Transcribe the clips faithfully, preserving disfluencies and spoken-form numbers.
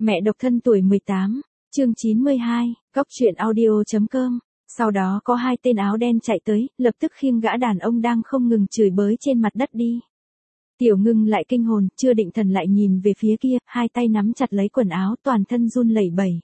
Mẹ độc thân tuổi mười tám, chương chín mươi hai, góc truyện audio.com. Sau đó có hai tên áo đen chạy tới, lập tức khiêng gã đàn ông đang không ngừng chửi bới trên mặt đất đi. Tiểu Ngưng lại kinh hồn, chưa định thần lại nhìn về phía kia, hai tay nắm chặt lấy quần áo, toàn thân run lẩy bẩy.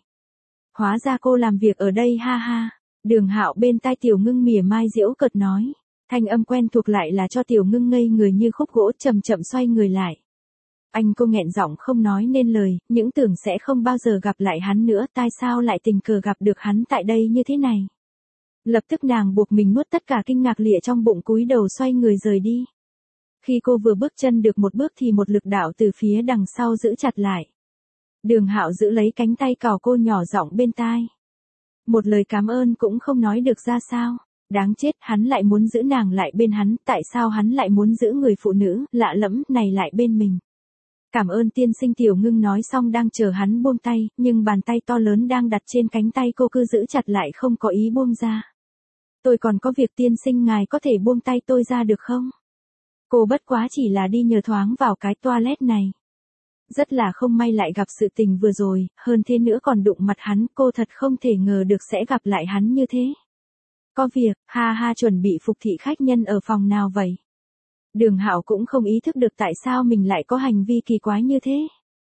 Hóa ra cô làm việc ở đây ha ha. Đường Hạo bên tai Tiểu Ngưng mỉa mai giễu cợt nói, thanh âm quen thuộc lại là cho Tiểu Ngưng ngây người như khúc gỗ, chậm chậm xoay người lại. Anh, cô nghẹn giọng không nói nên lời, những tưởng sẽ không bao giờ gặp lại hắn nữa, tại sao lại tình cờ gặp được hắn tại đây như thế này. Lập tức nàng buộc mình nuốt tất cả kinh ngạc lịa trong bụng, cúi đầu xoay người rời đi. Khi cô vừa bước chân được một bước thì một lực đạo từ phía đằng sau giữ chặt lại. Đường Hạo giữ lấy cánh tay cào cô, nhỏ giọng bên tai. Một lời cảm ơn cũng không nói được ra sao. Đáng chết, hắn lại muốn giữ nàng lại bên hắn, tại sao hắn lại muốn giữ người phụ nữ lạ lẫm này lại bên mình. Cảm ơn tiên sinh. Tiểu Ngưng nói xong đang chờ hắn buông tay, nhưng bàn tay to lớn đang đặt trên cánh tay cô cứ giữ chặt lại, không có ý buông ra. Tôi còn có việc, tiên sinh ngài có thể buông tay tôi ra được không? Cô bất quá chỉ là đi nhờ thoáng vào cái toilet này. Rất là không may lại gặp sự tình vừa rồi, hơn thế nữa còn đụng mặt hắn, cô thật không thể ngờ được sẽ gặp lại hắn như thế. Có việc, ha ha, chuẩn bị phục thị khách nhân ở phòng nào vậy? Đường Hạo cũng không ý thức được tại sao mình lại có hành vi kỳ quái như thế.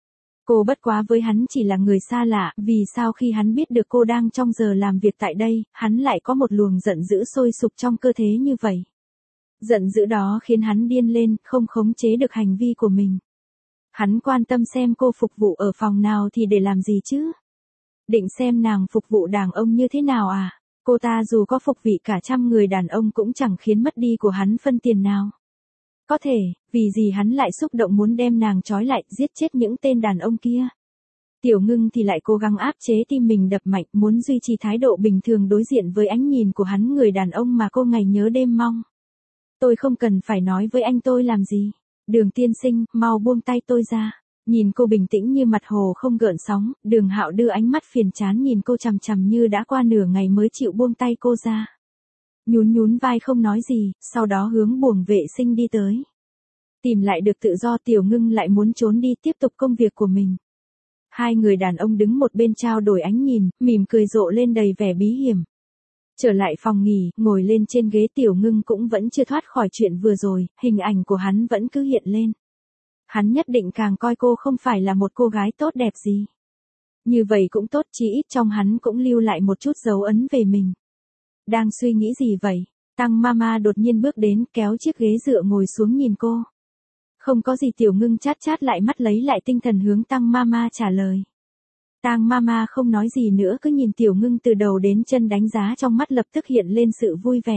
Cô bất quá với hắn chỉ là người xa lạ, vì sao khi hắn biết được cô đang trong giờ làm việc tại đây, hắn lại có một luồng giận dữ sôi sục trong cơ thể như vậy. Giận dữ đó khiến hắn điên lên, không khống chế được hành vi của mình. Hắn quan tâm xem cô phục vụ ở phòng nào thì để làm gì chứ? Định xem nàng phục vụ đàn ông như thế nào à? Cô ta dù có phục vị cả trăm người đàn ông cũng chẳng khiến mất đi của hắn phân tiền nào. Có thể, vì gì hắn lại xúc động muốn đem nàng trói lại, giết chết những tên đàn ông kia. Tiểu Ngưng thì lại cố gắng áp chế tim mình đập mạnh, muốn duy trì thái độ bình thường đối diện với ánh nhìn của hắn, người đàn ông mà cô ngày nhớ đêm mong. Tôi không cần phải nói với anh tôi làm gì. Đường tiên sinh, mau buông tay tôi ra. Nhìn cô bình tĩnh như mặt hồ không gợn sóng, Đường Hạo đưa ánh mắt phiền chán nhìn cô chằm chằm như đã qua nửa ngày mới chịu buông tay cô ra. Nhún nhún vai không nói gì, sau đó hướng buồng vệ sinh đi tới. Tìm lại được tự do, Tiểu Ngưng lại muốn trốn đi tiếp tục công việc của mình. Hai người đàn ông đứng một bên trao đổi ánh nhìn, mỉm cười rộ lên đầy vẻ bí hiểm. Trở lại phòng nghỉ, ngồi lên trên ghế, Tiểu Ngưng cũng vẫn chưa thoát khỏi chuyện vừa rồi, hình ảnh của hắn vẫn cứ hiện lên. Hắn nhất định càng coi cô không phải là một cô gái tốt đẹp gì. Như vậy cũng tốt, chí ít trong hắn cũng lưu lại một chút dấu ấn về mình. Đang suy nghĩ gì vậy? Tăng Mama đột nhiên bước đến, kéo chiếc ghế dựa ngồi xuống nhìn cô. Không có gì. Tiểu Ngưng chát chát lại mắt, lấy lại tinh thần hướng Tăng Mama trả lời. Tang Mama không nói gì nữa, cứ nhìn Tiểu Ngưng từ đầu đến chân, đánh giá trong mắt lập tức hiện lên sự vui vẻ.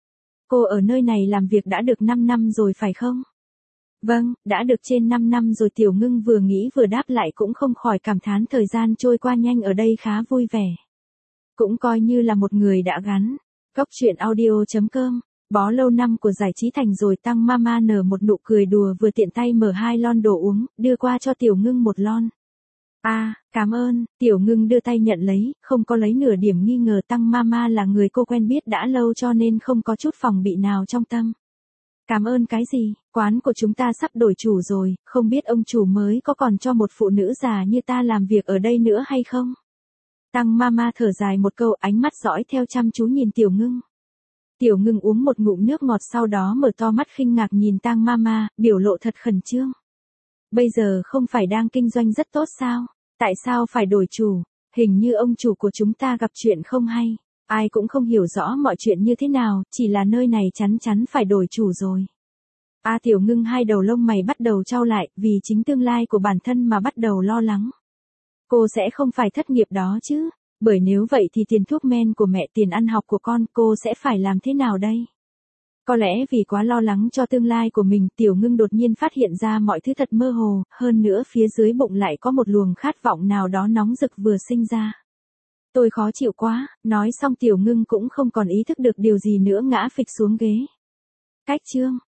Cô ở nơi này làm việc đã được năm năm rồi phải không? Vâng, đã được trên năm năm rồi. Tiểu Ngưng vừa nghĩ vừa đáp lại, cũng không khỏi cảm thán thời gian trôi qua nhanh ở đây khá vui vẻ. Cũng coi như là một người đã gắn. Góc truyện audio.com. Bó lâu năm của giải trí thành rồi. Tăng Mama nở một nụ cười đùa, vừa tiện tay mở hai lon đồ uống, đưa qua cho Tiểu Ngưng một lon. À, cảm ơn. Tiểu Ngưng đưa tay nhận lấy, không có lấy nửa điểm nghi ngờ. Tăng Mama là người cô quen biết đã lâu cho nên không có chút phòng bị nào trong tâm. Cảm ơn cái gì, quán của chúng ta sắp đổi chủ rồi, không biết ông chủ mới có còn cho một phụ nữ già như ta làm việc ở đây nữa hay không? Tăng Mama thở dài một câu, ánh mắt dõi theo chăm chú nhìn Tiểu Ngưng. Tiểu Ngưng uống một ngụm nước ngọt, sau đó mở to mắt khinh ngạc nhìn Tăng Mama, biểu lộ thật khẩn trương. Bây giờ không phải đang kinh doanh rất tốt sao? Tại sao phải đổi chủ? Hình như ông chủ của chúng ta gặp chuyện không hay. Ai cũng không hiểu rõ mọi chuyện như thế nào, chỉ là nơi này chắn chắn phải đổi chủ rồi. A Tiểu Ngưng hai đầu lông mày bắt đầu chau lại, vì chính tương lai của bản thân mà bắt đầu lo lắng. Cô sẽ không phải thất nghiệp đó chứ? Bởi nếu vậy thì tiền thuốc men của mẹ, tiền ăn học của con, cô sẽ phải làm thế nào đây? Có lẽ vì quá lo lắng cho tương lai của mình, Tiểu Ngưng đột nhiên phát hiện ra mọi thứ thật mơ hồ, hơn nữa phía dưới bụng lại có một luồng khát vọng nào đó nóng rực vừa sinh ra. Tôi khó chịu quá, nói xong Tiểu Ngưng cũng không còn ý thức được điều gì nữa, ngã phịch xuống ghế. Cách chương